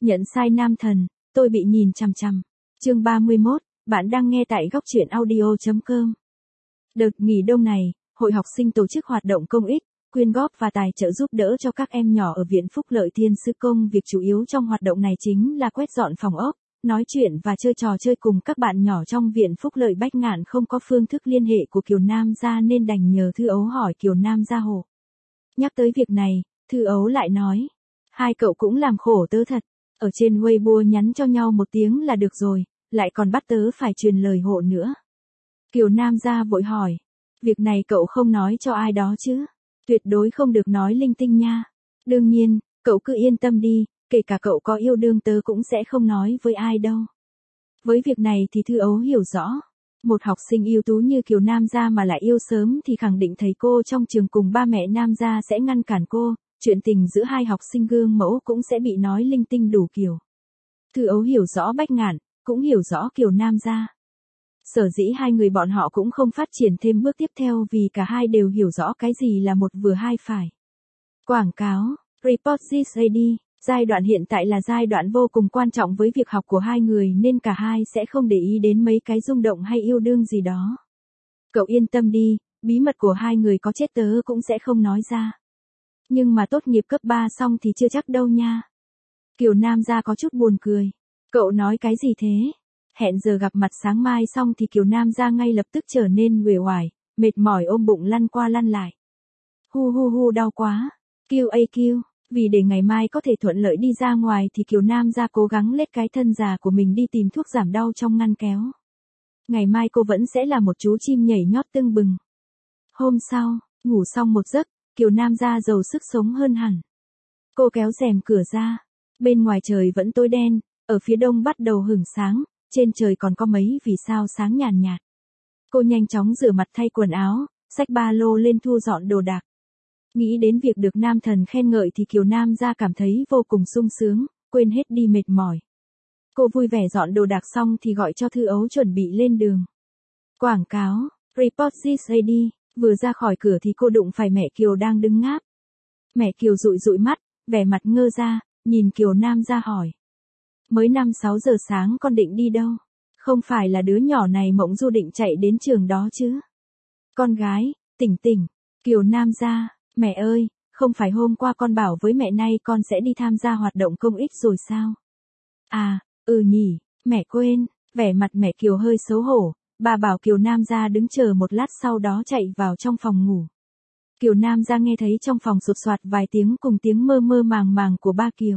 Nhận sai nam thần, tôi bị nhìn chằm chằm. Chương 31, bạn đang nghe tại góc truyện audio.com. Đợt nghỉ đông này, hội học sinh tổ chức hoạt động công ích, quyên góp và tài trợ giúp đỡ cho các em nhỏ ở Viện Phúc Lợi Thiên Sư Công. Việc chủ yếu trong hoạt động này chính là quét dọn phòng ốc, nói chuyện và chơi trò chơi cùng các bạn nhỏ trong Viện Phúc Lợi. Bách Ngạn không có phương thức liên hệ của Kiều Nam Gia nên đành nhờ Thư Ấu hỏi Kiều Nam Gia hộ. Nhắc tới việc này, Thư Ấu lại nói, hai cậu cũng làm khổ tớ thật, ở trên Weibo nhắn cho nhau một tiếng là được rồi, lại còn bắt tớ phải truyền lời hộ nữa. Kiều Nam Gia vội hỏi, việc này cậu không nói cho ai đó chứ? Tuyệt đối không được nói linh tinh nha. Đương nhiên, cậu cứ yên tâm đi, kể cả cậu có yêu đương tớ cũng sẽ không nói với ai đâu. Với việc này thì Thư Ấu hiểu rõ. Một học sinh ưu tú như Kiều Nam Gia mà lại yêu sớm thì khẳng định thầy cô trong trường cùng ba mẹ Nam Gia sẽ ngăn cản cô, chuyện tình giữa hai học sinh gương mẫu cũng sẽ bị nói linh tinh đủ kiểu. Thư Ấu hiểu rõ Bách Ngạn, cũng hiểu rõ Kiều Nam Gia. Sở dĩ hai người bọn họ cũng không phát triển thêm bước tiếp theo vì cả hai đều hiểu rõ cái gì là một vừa hai phải. Quảng cáo, Report this AD, giai đoạn hiện tại là giai đoạn vô cùng quan trọng với việc học của hai người nên cả hai sẽ không để ý đến mấy cái rung động hay yêu đương gì đó. Cậu yên tâm đi, bí mật của hai người có chết tớ cũng sẽ không nói ra. Nhưng mà tốt nghiệp cấp 3 xong thì chưa chắc đâu nha. Kiều Nam Gia có chút buồn cười. Cậu nói cái gì thế? Hẹn giờ gặp mặt sáng mai xong thì Kiều Nam Gia ngay lập tức trở nên uể oải, mệt mỏi ôm bụng lăn qua lăn lại. Hu đau quá. QAQ, vì để ngày mai có thể thuận lợi đi ra ngoài thì Kiều Nam Gia cố gắng lết cái thân già của mình đi tìm thuốc giảm đau trong ngăn kéo. Ngày mai cô vẫn sẽ là một chú chim nhảy nhót tưng bừng. Hôm sau, ngủ xong một giấc, Kiều Nam Gia giàu sức sống hơn hẳn. Cô kéo rèm cửa ra. Bên ngoài trời vẫn tối đen, ở phía đông bắt đầu hửng sáng, trên trời còn có mấy vì sao sáng nhàn nhạt. Cô nhanh chóng rửa mặt thay quần áo, xách ba lô lên thu dọn đồ đạc. Nghĩ đến việc được nam thần khen ngợi thì Kiều Nam Gia cảm thấy vô cùng sung sướng, quên hết đi mệt mỏi. Cô vui vẻ dọn đồ đạc xong thì gọi cho Thư Ấu chuẩn bị lên đường. Quảng cáo, Report this AD, vừa ra khỏi cửa thì cô đụng phải mẹ Kiều đang đứng ngáp. Mẹ Kiều dụi dụi mắt, vẻ mặt ngơ ra, nhìn Kiều Nam Gia hỏi. Mới 5-6 giờ sáng con định đi đâu? Không phải là đứa nhỏ này mộng du định chạy đến trường đó chứ? Con gái, tỉnh. Kiều Nam Gia, mẹ ơi, không phải hôm qua con bảo với mẹ nay con sẽ đi tham gia hoạt động công ích rồi sao? À, nhỉ, mẹ quên, vẻ mặt mẹ Kiều hơi xấu hổ, bà bảo Kiều Nam Gia đứng chờ một lát sau đó chạy vào trong phòng ngủ. Kiều Nam Gia nghe thấy trong phòng sột soạt vài tiếng cùng tiếng mơ màng của ba Kiều.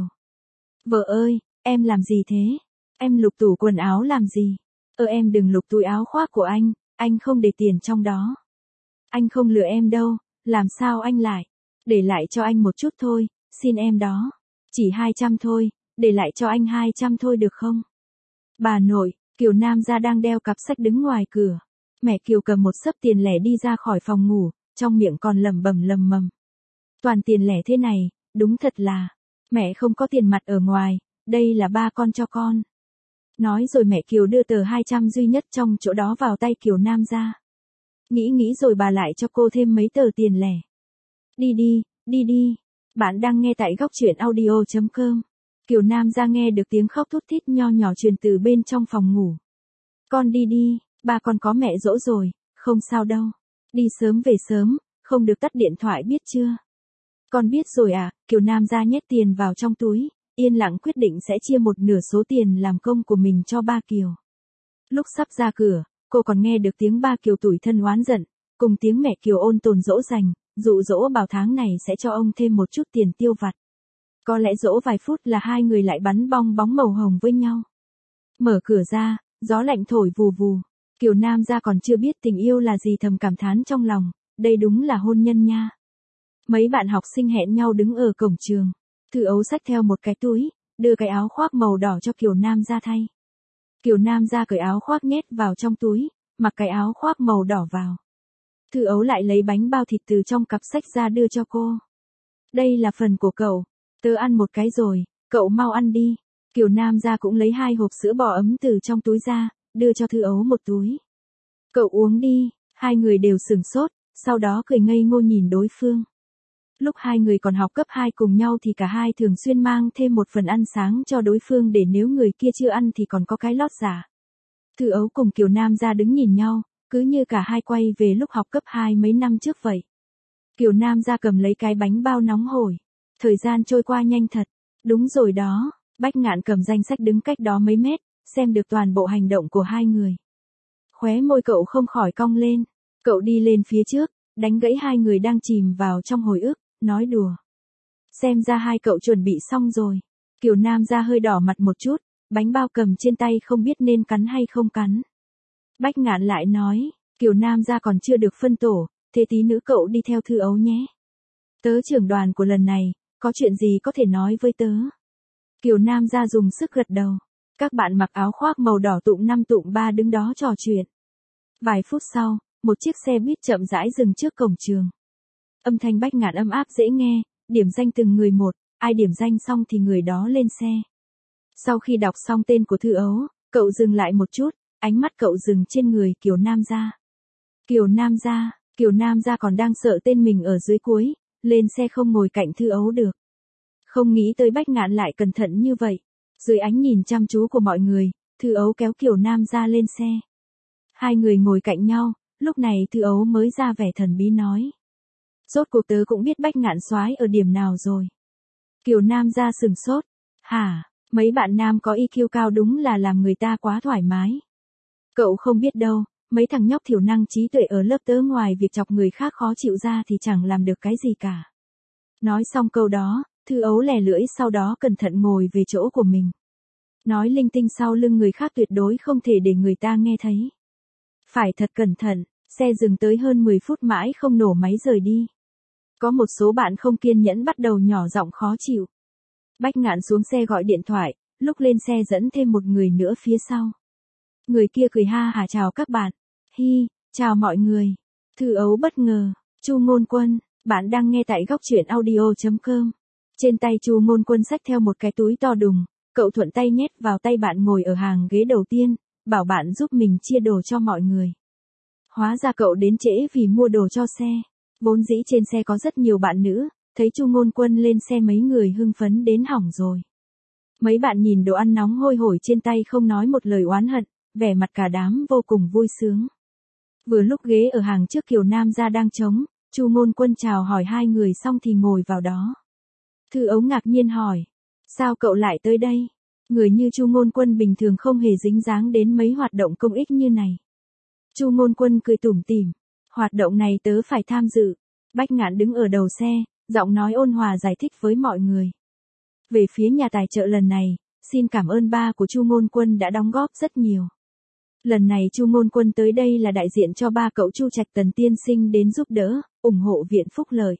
Vợ ơi, em làm gì thế? Em lục tủ quần áo làm gì? Em đừng lục túi áo khoác của anh không để tiền trong đó. Anh không lừa em đâu, làm sao anh lại? Để lại cho anh một chút thôi, xin em đó. Chỉ 200 thôi, để lại cho anh 200 thôi được không? Bà nội, Kiều Nam Gia đang đeo cặp sách đứng ngoài cửa. Mẹ Kiều cầm một xấp tiền lẻ đi ra khỏi phòng ngủ, trong miệng còn lẩm bẩm. Toàn tiền lẻ thế này, đúng thật là, mẹ không có tiền mặt ở ngoài, đây là ba con cho con. Nói rồi mẹ Kiều đưa tờ 200 duy nhất trong chỗ đó vào tay Kiều Nam Gia. Nghĩ rồi bà lại cho cô thêm mấy tờ tiền lẻ. Đi, bạn đang nghe tại góc truyện audio.com. Kiều Nam Gia nghe được tiếng khóc thút thít nho nhỏ truyền từ bên trong phòng ngủ. Con đi, ba con có mẹ dỗ rồi, không sao đâu. Đi sớm về sớm, không được tắt điện thoại biết chưa? Con biết rồi à, Kiều Nam Gia nhét tiền vào trong túi, yên lặng quyết định sẽ chia một nửa số tiền làm công của mình cho ba Kiều. Lúc sắp ra cửa, cô còn nghe được tiếng ba Kiều tủi thân oán giận, cùng tiếng mẹ Kiều ôn tồn dỗ dành, dụ dỗ bảo tháng này sẽ cho ông thêm một chút tiền tiêu vặt. Có lẽ dỗ vài phút là hai người lại bắn bong bóng màu hồng với nhau. Mở cửa ra, gió lạnh thổi vù vù. Kiều Nam Gia còn chưa biết tình yêu là gì thầm cảm thán trong lòng, đây đúng là hôn nhân nha. Mấy bạn học sinh hẹn nhau đứng ở cổng trường. Thư Ấu xách theo một cái túi, đưa cái áo khoác màu đỏ cho Kiều Nam Gia thay. Kiều Nam Gia cởi áo khoác nhét vào trong túi, mặc cái áo khoác màu đỏ vào. Thư Ấu lại lấy bánh bao thịt từ trong cặp sách ra đưa cho cô. Đây là phần của cậu, tớ ăn một cái rồi, cậu mau ăn đi. Kiều Nam Gia cũng lấy 2 hộp sữa bò ấm từ trong túi ra, đưa cho Thư Ấu một túi. Cậu uống đi, hai người đều sửng sốt, sau đó cười ngây ngô nhìn đối phương. Lúc hai người còn học cấp 2 cùng nhau thì cả hai thường xuyên mang thêm một phần ăn sáng cho đối phương để nếu người kia chưa ăn thì còn có cái lót giả. Thư Ấu cùng Kiều Nam ra đứng nhìn nhau, cứ như cả hai quay về lúc học cấp 2 mấy năm trước vậy. Kiều Nam ra cầm lấy cái bánh bao nóng hổi. Thời gian trôi qua nhanh thật. Đúng rồi đó, Bách Ngạn cầm danh sách đứng cách đó mấy mét, xem được toàn bộ hành động của hai người. Khóe môi cậu không khỏi cong lên. Cậu đi lên phía trước, đánh gãy hai người đang chìm vào trong hồi ức, nói đùa. Xem ra hai cậu chuẩn bị xong rồi. Kiều Nam ra hơi đỏ mặt một chút, bánh bao cầm trên tay không biết nên cắn hay không cắn. Bách Ngạn lại nói, Kiều Nam ra còn chưa được phân tổ, thế tí nữa cậu đi theo Thư Ấu nhé. Tớ trưởng đoàn của lần này, có chuyện gì có thể nói với tớ. Kiều Nam ra dùng sức gật đầu. Các bạn mặc áo khoác màu đỏ tụm 5 tụm 3 đứng đó trò chuyện. Vài phút sau, một chiếc xe buýt chậm rãi dừng trước cổng trường. Âm thanh Bách Ngạn ấm áp dễ nghe, điểm danh từng người một, ai điểm danh xong thì người đó lên xe. Sau khi đọc xong tên của Thư Ấu, cậu dừng lại một chút, ánh mắt cậu dừng trên người Kiều Nam ra. Kiều Nam ra còn đang sợ tên mình ở dưới cuối, lên xe không ngồi cạnh Thư Ấu được. Không nghĩ tới Bách Ngạn lại cẩn thận như vậy. Dưới ánh nhìn chăm chú của mọi người, Thư Ấu kéo Kiều Nam ra lên xe. Hai người ngồi cạnh nhau, lúc này Thư Ấu mới ra vẻ thần bí nói. Rốt cuộc tớ cũng biết Bách Ngạn soái ở điểm nào rồi. Kiều Nam ra sừng sốt. Hả, mấy bạn nam có IQ cao đúng là làm người ta quá thoải mái. Cậu không biết đâu, mấy thằng nhóc thiểu năng trí tuệ ở lớp tớ ngoài việc chọc người khác khó chịu ra thì chẳng làm được cái gì cả. Nói xong câu đó, Thư Ấu lè lưỡi sau đó cẩn thận ngồi về chỗ của mình. Nói linh tinh sau lưng người khác tuyệt đối không thể để người ta nghe thấy. Phải thật cẩn thận, xe dừng tới hơn 10 phút mãi không nổ máy rời đi. Có một số bạn không kiên nhẫn bắt đầu nhỏ giọng khó chịu. Bách Ngạn xuống xe gọi điện thoại, lúc lên xe dẫn thêm một người nữa phía sau. Người kia cười ha hả chào các bạn. Hi, chào mọi người. Thư Ấu bất ngờ, Chu Ngôn Quân, bạn đang nghe tại góc truyện audio.com. Trên tay Chu Ngôn Quân xách theo một cái túi to đùng, cậu thuận tay nhét vào tay bạn ngồi ở hàng ghế đầu tiên, bảo bạn giúp mình chia đồ cho mọi người. Hóa ra cậu đến trễ vì mua đồ cho xe. Vốn dĩ trên xe có rất nhiều bạn nữ, thấy Chu Ngôn Quân lên xe mấy người hưng phấn đến hỏng rồi. Mấy bạn nhìn đồ ăn nóng hôi hổi trên tay không nói một lời oán hận, vẻ mặt cả đám vô cùng vui sướng. Vừa lúc ghế ở hàng trước Kiều Nam ra đang trống, Chu Ngôn Quân chào hỏi hai người xong thì ngồi vào đó. Thư Ấu ngạc nhiên hỏi, sao cậu lại tới đây? Người như Chu Ngôn Quân bình thường không hề dính dáng đến mấy hoạt động công ích như này. Chu Ngôn Quân cười tủm tỉm, hoạt động này tớ phải tham dự. Bách Ngạn đứng ở đầu xe, giọng nói ôn hòa giải thích với mọi người. Về phía nhà tài trợ lần này, xin cảm ơn ba của Chu Ngôn Quân đã đóng góp rất nhiều. Lần này Chu Ngôn Quân tới đây là đại diện cho ba cậu Chu Trạch Tần tiên sinh đến giúp đỡ, ủng hộ Viện Phúc Lợi.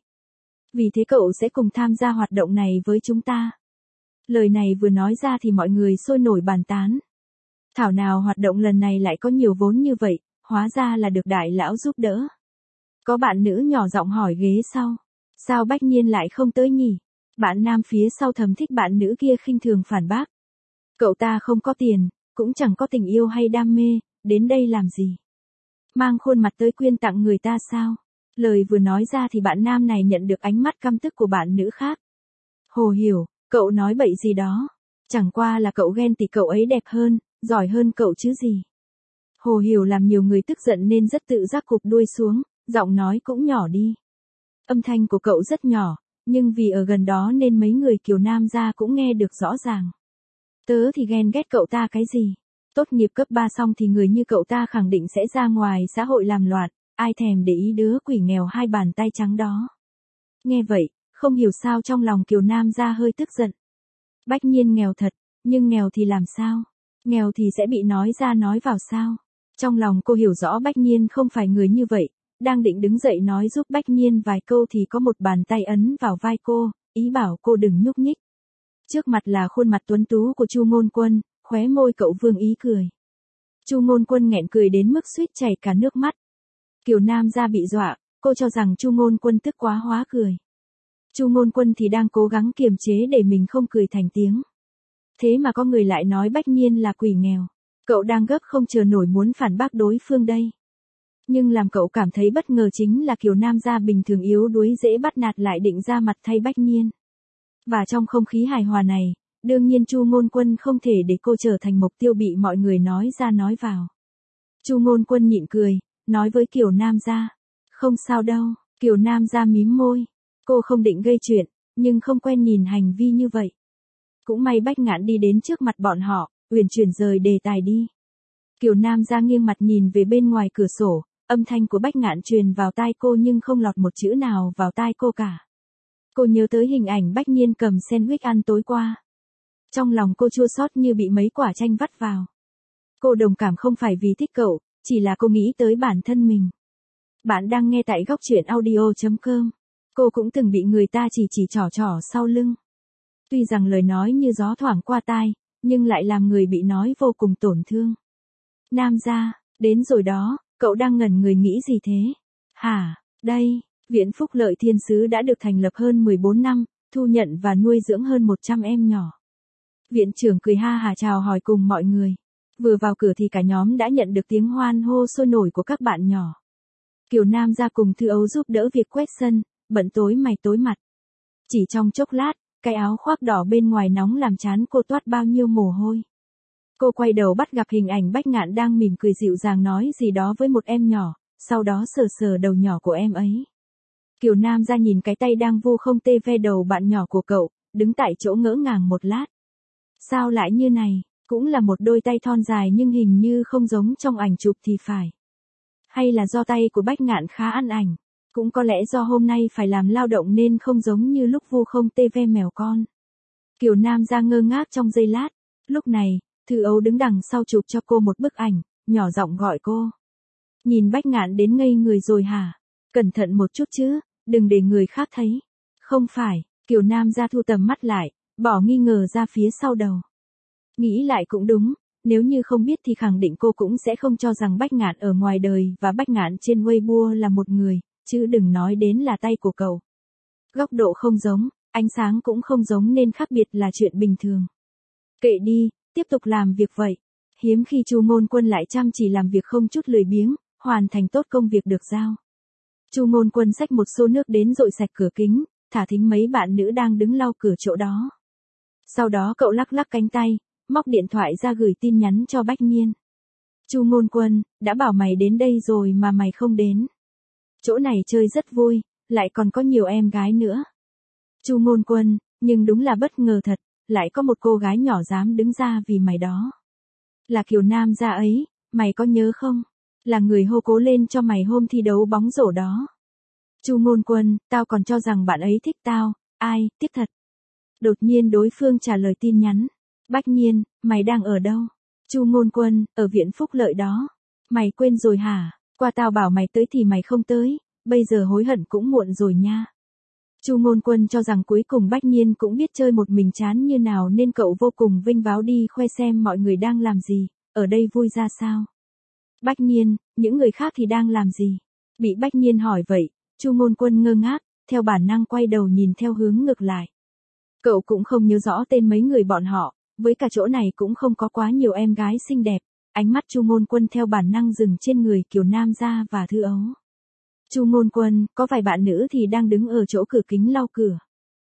Vì thế cậu sẽ cùng tham gia hoạt động này với chúng ta. Lời này vừa nói ra thì mọi người sôi nổi bàn tán. Thảo nào hoạt động lần này lại có nhiều vốn như vậy, hóa ra là được đại lão giúp đỡ. Có bạn nữ nhỏ giọng hỏi ghế sau. Sao Bách Nhiên lại không tới nhỉ? Bạn nam phía sau thầm thích bạn nữ kia khinh thường phản bác. Cậu ta không có tiền, cũng chẳng có tình yêu hay đam mê, đến đây làm gì? Mang khuôn mặt tới quyên tặng người ta sao? Lời vừa nói ra thì bạn nam này nhận được ánh mắt căm tức của bạn nữ khác. Hồ Hiểu, cậu nói bậy gì đó? Chẳng qua là cậu ghen tị cậu ấy đẹp hơn, giỏi hơn cậu chứ gì? Hồ Hiểu làm nhiều người tức giận nên rất tự giác cụp đuôi xuống, giọng nói cũng nhỏ đi. Âm thanh của cậu rất nhỏ, nhưng vì ở gần đó nên mấy người Kiều Nam ra cũng nghe được rõ ràng. Tớ thì ghen ghét cậu ta cái gì? Tốt nghiệp cấp 3 xong thì người như cậu ta khẳng định sẽ ra ngoài xã hội làm loạn, ai thèm để ý đứa quỷ nghèo hai bàn tay trắng đó. Nghe vậy, không hiểu sao trong lòng Kiều Nam ra hơi tức giận. Bách Nhiên nghèo thật, nhưng nghèo thì làm sao? Nghèo thì sẽ bị nói ra nói vào sao? Trong lòng cô hiểu rõ Bách Nhiên không phải người như vậy, đang định đứng dậy nói giúp Bách Nhiên vài câu thì có một bàn tay ấn vào vai cô, ý bảo cô đừng nhúc nhích. Trước mặt là khuôn mặt tuấn tú của Chu Ngôn Quân, khóe môi cậu vương ý cười. Chu Ngôn Quân nghẹn cười đến mức suýt chảy cả nước mắt. Kiều Nam ra bị dọa, cô cho rằng Chu Ngôn Quân tức quá hóa cười. Chu Ngôn Quân thì đang cố gắng kiềm chế để mình không cười thành tiếng. Thế mà có người lại nói Bách Nhiên là quỷ nghèo. Cậu đang gấp không chờ nổi muốn phản bác đối phương đây. Nhưng làm cậu cảm thấy bất ngờ chính là kiểu nam gia bình thường yếu đuối dễ bắt nạt lại định ra mặt thay Bách Nhiên. Và trong không khí hài hòa này, đương nhiên Chu Ngôn Quân không thể để cô trở thành mục tiêu bị mọi người nói ra nói vào. Chu Ngôn Quân nhịn cười, nói với Kiều Nam gia, không sao đâu. Kiều Nam gia mím môi, cô không định gây chuyện, nhưng không quen nhìn hành vi như vậy. Cũng may Bách Ngạn đi đến trước mặt bọn họ, uyển chuyển rời đề tài đi. Kiều Nam gia nghiêng mặt nhìn về bên ngoài cửa sổ, âm thanh của Bách Ngạn truyền vào tai cô nhưng không lọt một chữ nào vào tai cô cả. Cô nhớ tới hình ảnh Bách Nhiên cầm sandwich ăn tối qua. Trong lòng cô chua xót như bị mấy quả chanh vắt vào. Cô đồng cảm không phải vì thích cậu, chỉ là cô nghĩ tới bản thân mình. Bạn đang nghe tại góc truyện audio.com. Cô cũng từng bị người ta chỉ trỏ sau lưng. Tuy rằng lời nói như gió thoảng qua tai, nhưng lại làm người bị nói vô cùng tổn thương. Nam gia, đến rồi đó, cậu đang ngẩn người nghĩ gì thế? Hả, đây, Viện Phúc Lợi Thiên Sứ đã được thành lập hơn 14 năm, thu nhận và nuôi dưỡng hơn 100 em nhỏ. Viện trưởng cười ha hả chào hỏi cùng mọi người. Vừa vào cửa thì cả nhóm đã nhận được tiếng hoan hô sôi nổi của các bạn nhỏ. Kiều Nam gia cùng Thư Ấu giúp đỡ việc quét sân, bận tối mày tối mặt. Chỉ trong chốc lát, cái áo khoác đỏ bên ngoài nóng làm trán cô toát bao nhiêu mồ hôi. Cô quay đầu bắt gặp hình ảnh Bách Ngạn đang mỉm cười dịu dàng nói gì đó với một em nhỏ, sau đó sờ sờ đầu nhỏ của em ấy. Kiều Nam gia nhìn cái tay đang vu không tê ve đầu bạn nhỏ của cậu, đứng tại chỗ ngỡ ngàng một lát. Sao lại như này, cũng là một đôi tay thon dài nhưng hình như không giống trong ảnh chụp thì phải. Hay là do tay của Bách Ngạn khá ăn ảnh, cũng có lẽ do hôm nay phải làm lao động nên không giống như lúc vu không tê ve mèo con. Kiều Nam gia ngơ ngác trong giây lát, lúc này, Thư Ấu đứng đằng sau chụp cho cô một bức ảnh, nhỏ giọng gọi cô. Nhìn Bách Ngạn đến ngây người rồi hả? Cẩn thận một chút chứ, đừng để người khác thấy. Không phải, Kiều Nam gia thu tầm mắt lại, bỏ nghi ngờ ra phía sau đầu. Nghĩ lại cũng đúng, nếu như không biết thì khẳng định cô cũng sẽ không cho rằng Bách Ngạn ở ngoài đời và Bách Ngạn trên Weibo là một người, chứ đừng nói đến là tay của cậu. Góc độ không giống, ánh sáng cũng không giống nên khác biệt là chuyện bình thường. Kệ đi, tiếp tục làm việc vậy. Hiếm khi Chu Ngôn Quân lại chăm chỉ làm việc không chút lười biếng, hoàn thành tốt công việc được giao. Chu Ngôn Quân xách một xô nước đến dội sạch cửa kính, thả thính mấy bạn nữ đang đứng lau cửa chỗ đó. Sau đó cậu lắc lắc cánh tay, móc điện thoại ra gửi tin nhắn cho Bách Nhiên. Chu Ngôn Quân, đã bảo mày đến đây rồi mà mày không đến. Chỗ này chơi rất vui, lại còn có nhiều em gái nữa. Chu Ngôn Quân, nhưng đúng là bất ngờ thật, lại có một cô gái nhỏ dám đứng ra vì mày đó. Là Kiều Nam gia ấy, mày có nhớ không? Là người hô cố lên cho mày hôm thi đấu bóng rổ đó. Chu Ngôn Quân, tao còn cho rằng bạn ấy thích tao, ai, tiếc thật. Đột nhiên đối phương trả lời tin nhắn. Bách Nhiên, mày đang ở đâu? Chu Ngôn Quân, ở Viện Phúc Lợi đó. Mày quên rồi hả? Qua tao bảo mày tới thì mày không tới, bây giờ hối hận cũng muộn rồi nha. Chu Ngôn Quân cho rằng cuối cùng Bách Nhiên cũng biết chơi một mình chán như nào nên cậu vô cùng vinh váo đi khoe xem mọi người đang làm gì, ở đây vui ra sao. Bách Nhiên, những người khác thì đang làm gì? Bị Bách Nhiên hỏi vậy, Chu Ngôn Quân ngơ ngác, theo bản năng quay đầu nhìn theo hướng ngược lại. Cậu cũng không nhớ rõ tên mấy người bọn họ, với cả chỗ này cũng không có quá nhiều em gái xinh đẹp. Ánh mắt Chu Ngôn Quân theo bản năng dừng trên người Kiều Nam gia và Thư Ấu. Chu Ngôn Quân, có vài bạn nữ thì đang đứng ở chỗ cửa kính lau cửa.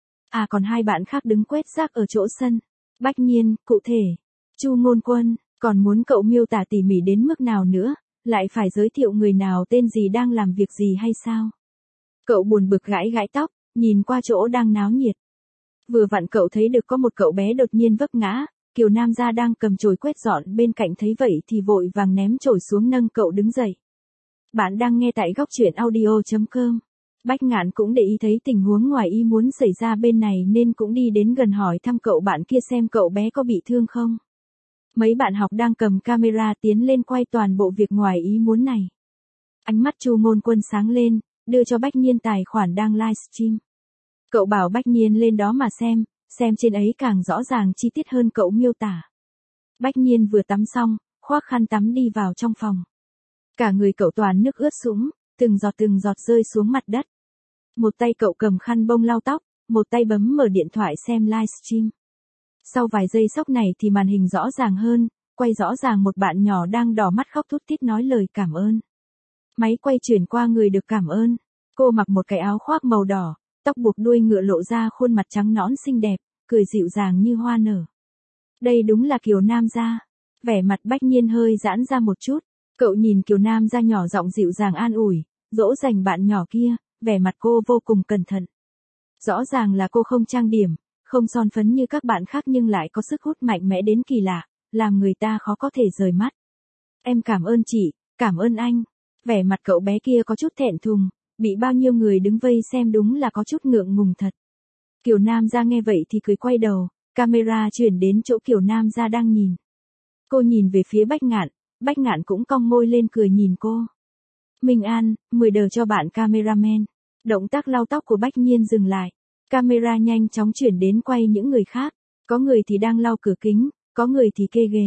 À còn hai bạn khác đứng quét rác ở chỗ sân. Bách Nhiên, cụ thể. Chu Ngôn Quân, còn muốn cậu miêu tả tỉ mỉ đến mức nào nữa, lại phải giới thiệu người nào tên gì đang làm việc gì hay sao? Cậu buồn bực gãi gãi tóc, nhìn qua chỗ đang náo nhiệt. Vừa vặn cậu thấy được có một cậu bé đột nhiên vấp ngã, Kiều Nam gia đang cầm chổi quét dọn bên cạnh thấy vậy thì vội vàng ném chổi xuống nâng cậu đứng dậy. Bạn đang nghe tại góc truyện audio.com. Bách Ngạn cũng để ý thấy tình huống ngoài ý muốn xảy ra bên này nên cũng đi đến gần hỏi thăm cậu bạn kia xem cậu bé có bị thương không. Mấy bạn học đang cầm camera tiến lên quay toàn bộ việc ngoài ý muốn này. Ánh mắt Chu Ngôn Quân sáng lên, đưa cho Bách Nhiên tài khoản đang livestream. Cậu bảo Bách Nhiên lên đó mà xem trên ấy càng rõ ràng chi tiết hơn cậu miêu tả. Bách Nhiên vừa tắm xong, khoác khăn tắm đi vào trong phòng. Cả người cậu toàn nước ướt sũng, từng giọt rơi xuống mặt đất. Một tay cậu cầm khăn bông lau tóc, một tay bấm mở điện thoại xem livestream. Sau vài giây sốc này thì màn hình rõ ràng hơn, quay rõ ràng một bạn nhỏ đang đỏ mắt khóc thút thít nói lời cảm ơn. Máy quay chuyển qua người được cảm ơn. Cô mặc một cái áo khoác màu đỏ, tóc buộc đuôi ngựa lộ ra khuôn mặt trắng nõn xinh đẹp, cười dịu dàng như hoa nở. Đây đúng là Kiều Nam gia. Vẻ mặt Bách Nhiên hơi giãn ra một chút. Cậu nhìn Kiều Nam gia nhỏ giọng dịu dàng an ủi, dỗ dành bạn nhỏ kia, vẻ mặt cô vô cùng cẩn thận. Rõ ràng là cô không trang điểm, không son phấn như các bạn khác nhưng lại có sức hút mạnh mẽ đến kỳ lạ, làm người ta khó có thể rời mắt. Em cảm ơn chị, cảm ơn anh. Vẻ mặt cậu bé kia có chút thẹn thùng, bị bao nhiêu người đứng vây xem đúng là có chút ngượng ngùng thật. Kiều Nam gia nghe vậy thì cười quay đầu, camera chuyển đến chỗ Kiều Nam gia đang nhìn. Cô nhìn về phía Bách Ngạn cũng cong môi lên cười nhìn cô. Minh An, 10 đờ cho bạn cameraman. Động tác lau tóc của Bách Nhiên dừng lại. Camera nhanh chóng chuyển đến quay những người khác. Có người thì đang lau cửa kính, có người thì kê ghế.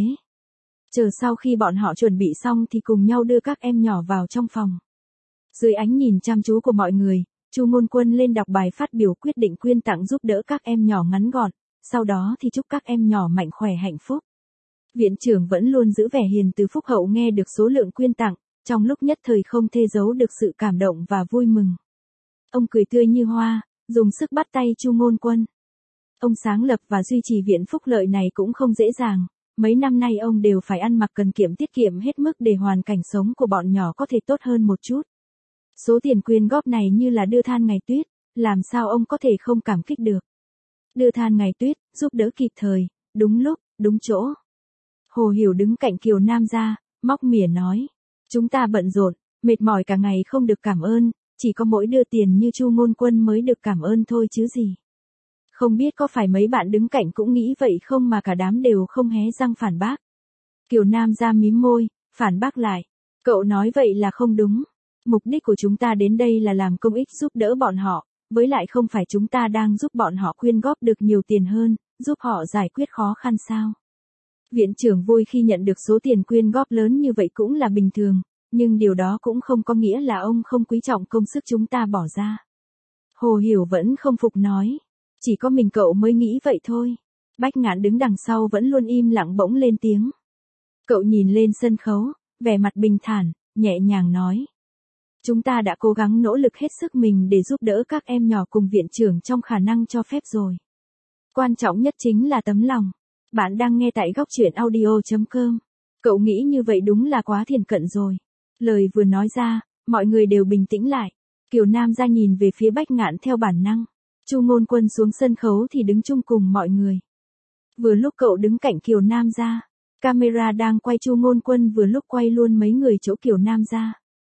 Chờ sau khi bọn họ chuẩn bị xong thì cùng nhau đưa các em nhỏ vào trong phòng. Dưới ánh nhìn chăm chú của mọi người, Chu Ngôn Quân lên đọc bài phát biểu quyết định quyên tặng giúp đỡ các em nhỏ ngắn gọn, sau đó thì chúc các em nhỏ mạnh khỏe hạnh phúc. Viện trưởng vẫn luôn giữ vẻ hiền từ phúc hậu nghe được số lượng quyên tặng, trong lúc nhất thời không thể giấu được sự cảm động và vui mừng. Ông cười tươi như hoa, dùng sức bắt tay Chu Ngôn Quân. Ông sáng lập và duy trì viện phúc lợi này cũng không dễ dàng, mấy năm nay ông đều phải ăn mặc cần kiệm tiết kiệm hết mức để hoàn cảnh sống của bọn nhỏ có thể tốt hơn một chút. Số tiền quyên góp này như là đưa than ngày tuyết, làm sao ông có thể không cảm kích được. Đưa than ngày tuyết, giúp đỡ kịp thời, đúng lúc, đúng chỗ. Hồ Hiểu đứng cạnh Kiều Nam gia, móc mỉa nói. Chúng ta bận rộn, mệt mỏi cả ngày không được cảm ơn, chỉ có mỗi đưa tiền như Chu Ngôn Quân mới được cảm ơn thôi chứ gì. Không biết có phải mấy bạn đứng cạnh cũng nghĩ vậy không mà cả đám đều không hé răng phản bác. Kiều Nam gia mím môi, phản bác lại. Cậu nói vậy là không đúng. Mục đích của chúng ta đến đây là làm công ích giúp đỡ bọn họ, với lại không phải chúng ta đang giúp bọn họ quyên góp được nhiều tiền hơn, giúp họ giải quyết khó khăn sao. Viện trưởng vui khi nhận được số tiền quyên góp lớn như vậy cũng là bình thường, nhưng điều đó cũng không có nghĩa là ông không quý trọng công sức chúng ta bỏ ra. Hồ Hiểu vẫn không phục nói. Chỉ có mình cậu mới nghĩ vậy thôi. Bách Ngạn đứng đằng sau vẫn luôn im lặng bỗng lên tiếng. Cậu nhìn lên sân khấu, vẻ mặt bình thản, nhẹ nhàng nói. Chúng ta đã cố gắng nỗ lực hết sức mình để giúp đỡ các em nhỏ cùng viện trưởng trong khả năng cho phép rồi. Quan trọng nhất chính là tấm lòng. Bạn đang nghe tại góc truyện audio.com. Cậu nghĩ như vậy đúng là quá thiển cận rồi. Lời vừa nói ra, mọi người đều bình tĩnh lại. Kiều Nam gia nhìn về phía Bách Ngạn theo bản năng. Chu Ngôn Quân xuống sân khấu thì đứng chung cùng mọi người. Vừa lúc cậu đứng cạnh Kiều Nam gia, camera đang quay Chu Ngôn Quân vừa lúc quay luôn mấy người chỗ Kiều Nam gia.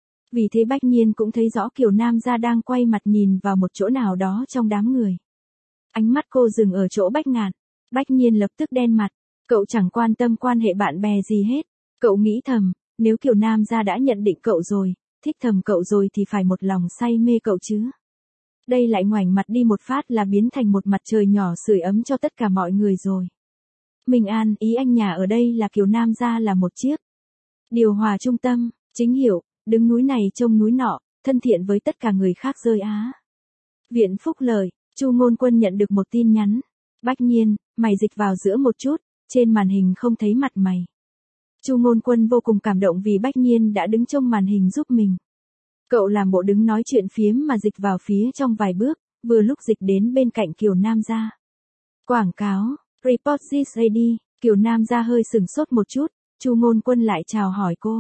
Vì thế Bách Nhiên cũng thấy rõ Kiều Nam gia đang quay mặt nhìn vào một chỗ nào đó trong đám người. Ánh mắt cô dừng ở chỗ Bách Ngạn. Bách Nhiên lập tức đen mặt. Cậu chẳng quan tâm quan hệ bạn bè gì hết. Cậu nghĩ thầm, nếu Kiều Nam gia đã nhận định cậu rồi, thích thầm cậu rồi thì phải một lòng say mê cậu chứ. Đây lại ngoảnh mặt đi một phát là biến thành một mặt trời nhỏ sưởi ấm cho tất cả mọi người rồi. Minh An, ý anh nhà ở đây là Kiều Nam gia là một chiếc điều hòa trung tâm, chính hiệu, đứng núi này trông núi nọ, thân thiện với tất cả người khác rơi á. Viện phúc lợi, Chu Ngôn Quân nhận được một tin nhắn. Bách Nhiên, mày dịch vào giữa một chút, trên màn hình không thấy mặt mày. Chu Ngôn Quân vô cùng cảm động vì Bách Nhiên đã đứng trong màn hình giúp mình. Cậu làm bộ đứng nói chuyện phiếm mà dịch vào phía trong vài bước, vừa lúc dịch đến bên cạnh Kiều Nam gia. Quảng cáo, report this lady, Kiều Nam gia hơi sừng sốt một chút, Chu Ngôn Quân lại chào hỏi cô.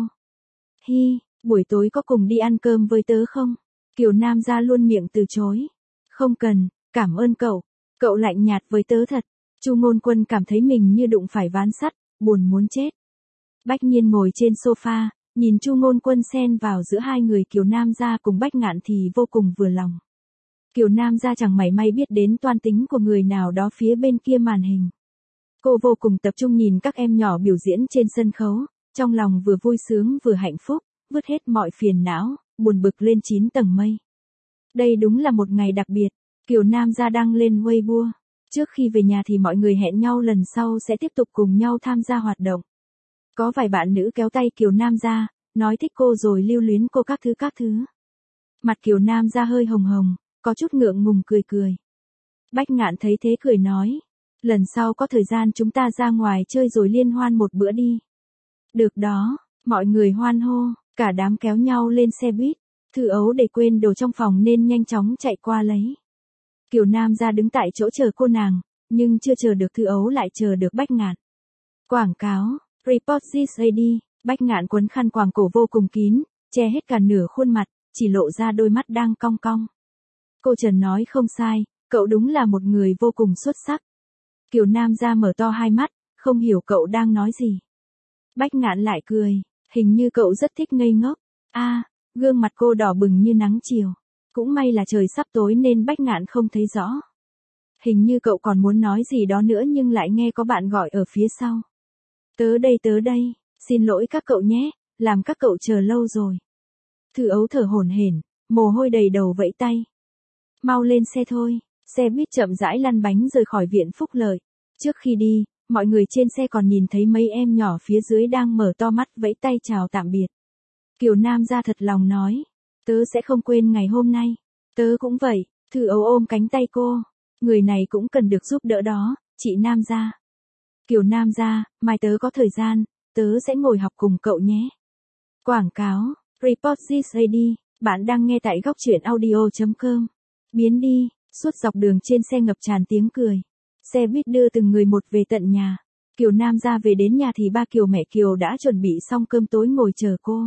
Hi, buổi tối có cùng đi ăn cơm với tớ không? Kiều Nam gia luôn miệng từ chối. Không cần, cảm ơn cậu. Cậu lạnh nhạt với tớ thật. Chu Ngôn Quân cảm thấy mình như đụng phải ván sắt, buồn muốn chết. Bách Nhiên ngồi trên sofa, nhìn Chu Ngôn Quân xen vào giữa hai người Kiều Nam gia cùng Bách Ngạn thì vô cùng vừa lòng. Kiều Nam gia chẳng mảy may biết đến toan tính của người nào đó phía bên kia màn hình. Cô vô cùng tập trung nhìn các em nhỏ biểu diễn trên sân khấu, trong lòng vừa vui sướng vừa hạnh phúc, vứt hết mọi phiền não, buồn bực lên 9 tầng mây. Đây đúng là một ngày đặc biệt. Kiều Nam gia đăng lên Weibo. Trước khi về nhà thì mọi người hẹn nhau lần sau sẽ tiếp tục cùng nhau tham gia hoạt động. Có vài bạn nữ kéo tay Kiều Nam gia, nói thích cô rồi lưu luyến cô các thứ. Mặt Kiều Nam gia hơi hồng hồng, có chút ngượng ngùng cười cười. Bách Ngạn thấy thế cười nói. Lần sau có thời gian chúng ta ra ngoài chơi rồi liên hoan một bữa đi. Được đó, mọi người hoan hô. Cả đám kéo nhau lên xe buýt. Thư Ấu để quên đồ trong phòng nên nhanh chóng chạy qua lấy. Kiều Nam ra đứng tại chỗ chờ cô nàng, nhưng chưa chờ được Thư Ấu lại chờ được Bách Ngạn. Quảng cáo, Report this AD, Bách Ngạn quấn khăn quàng cổ vô cùng kín, che hết cả nửa khuôn mặt, chỉ lộ ra đôi mắt đang cong cong. Cô Trần nói không sai, cậu đúng là một người vô cùng xuất sắc. Kiều Nam ra mở to hai mắt, không hiểu cậu đang nói gì. Bách Ngạn lại cười, hình như cậu rất thích ngây ngốc. Gương mặt cô đỏ bừng như nắng chiều. Cũng may là trời sắp tối nên Bách Ngạn không thấy rõ. Hình như cậu còn muốn nói gì đó nữa nhưng lại nghe có bạn gọi ở phía sau. Tớ đây, xin lỗi các cậu nhé, làm các cậu chờ lâu rồi. Thư Ấu thở hổn hển, mồ hôi đầy đầu vẫy tay. Mau lên xe thôi, xe buýt chậm rãi lăn bánh rời khỏi viện Phúc Lợi. Trước khi đi, mọi người trên xe còn nhìn thấy mấy em nhỏ phía dưới đang mở to mắt vẫy tay chào tạm biệt. Kiều Nam ra thật lòng nói, tớ sẽ không quên ngày hôm nay. Tớ cũng vậy, Thư Ấu ôm cánh tay cô. Người này cũng cần được giúp đỡ đó, chị Nam gia. Kiều Nam gia, mai tớ có thời gian, tớ sẽ ngồi học cùng cậu nhé. Quảng cáo, Report this AD, bạn đang nghe tại góc truyện audio.com. Biến đi, suốt dọc đường trên xe ngập tràn tiếng cười. Xe buýt đưa từng người một về tận nhà. Kiều Nam gia về đến nhà thì ba Kiều mẹ Kiều đã chuẩn bị xong cơm tối ngồi chờ cô.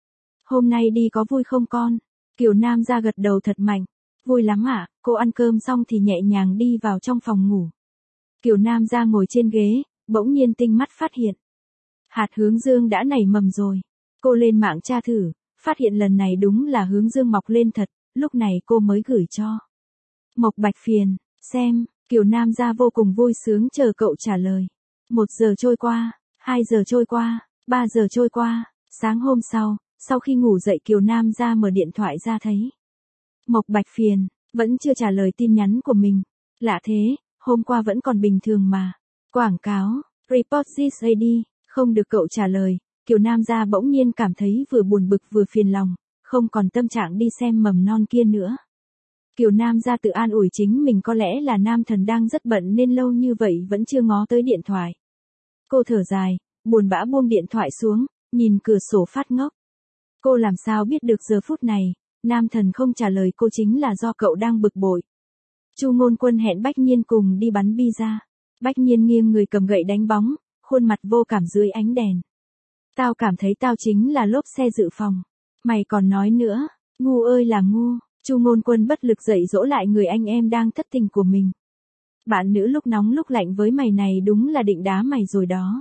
Hôm nay đi có vui không con? Kiều Nam gia gật đầu thật mạnh. Vui lắm ạ, cô ăn cơm xong thì nhẹ nhàng đi vào trong phòng ngủ. Kiều Nam gia ngồi trên ghế, bỗng nhiên tinh mắt phát hiện. Hạt hướng dương đã nảy mầm rồi. Cô lên mạng tra thử, phát hiện lần này đúng là hướng dương mọc lên thật, lúc này cô mới gửi cho Mộc Bạch Phiền, xem, Kiều Nam gia vô cùng vui sướng chờ cậu trả lời. 1 giờ trôi qua, 2 giờ trôi qua, 3 giờ trôi qua, sáng hôm sau khi ngủ dậy Kiều Nam gia mở điện thoại ra thấy. Mộc Bạch Phiền, vẫn chưa trả lời tin nhắn của mình. Lạ thế, hôm qua vẫn còn bình thường mà. Quảng cáo, Report this AD, không được cậu trả lời, Kiều Nam gia bỗng nhiên cảm thấy vừa buồn bực vừa phiền lòng, không còn tâm trạng đi xem mầm non kia nữa. Kiều Nam gia tự an ủi chính mình có lẽ là nam thần đang rất bận nên lâu như vậy vẫn chưa ngó tới điện thoại. Cô thở dài, buồn bã buông điện thoại xuống, nhìn cửa sổ phát ngốc. Cô làm sao biết được giờ phút này, nam thần không trả lời cô chính là do cậu đang bực bội. Chu Ngôn Quân hẹn Bách Nhiên cùng đi bắn pizza. Bách Nhiên nghiêng người cầm gậy đánh bóng, khuôn mặt vô cảm dưới ánh đèn. Tao cảm thấy tao chính là lốp xe dự phòng. Mày còn nói nữa, ngu ơi là ngu. Chu Ngôn Quân bất lực dạy dỗ lại người anh em đang thất tình của mình. Bạn nữ lúc nóng lúc lạnh với mày này đúng là định đá mày rồi đó.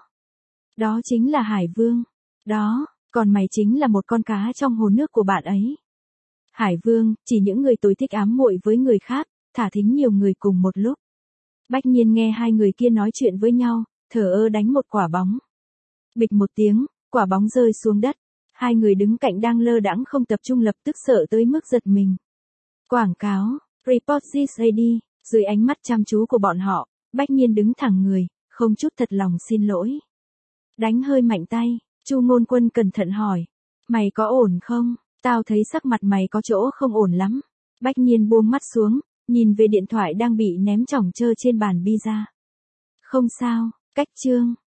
Đó chính là Hải Vương. Đó, còn mày chính là một con cá trong hồ nước của bạn ấy. Hải Vương, chỉ những người tối thích ám muội với người khác, thả thính nhiều người cùng một lúc. Bách Nhiên nghe hai người kia nói chuyện với nhau, thờ ơ đánh một quả bóng. Bịch một tiếng, quả bóng rơi xuống đất. Hai người đứng cạnh đang lơ đãng không tập trung lập tức sợ tới mức giật mình. Quảng cáo, Report this AD, dưới ánh mắt chăm chú của bọn họ, Bách Nhiên đứng thẳng người, không chút thật lòng xin lỗi. Đánh hơi mạnh tay, Chu Ngôn Quân cẩn thận hỏi. Mày có ổn không? Tao thấy sắc mặt mày có chỗ không ổn lắm. Bách Nhiên buông mắt xuống, nhìn về điện thoại đang bị ném chỏng chơ trên bàn pizza. Không sao, cách chương.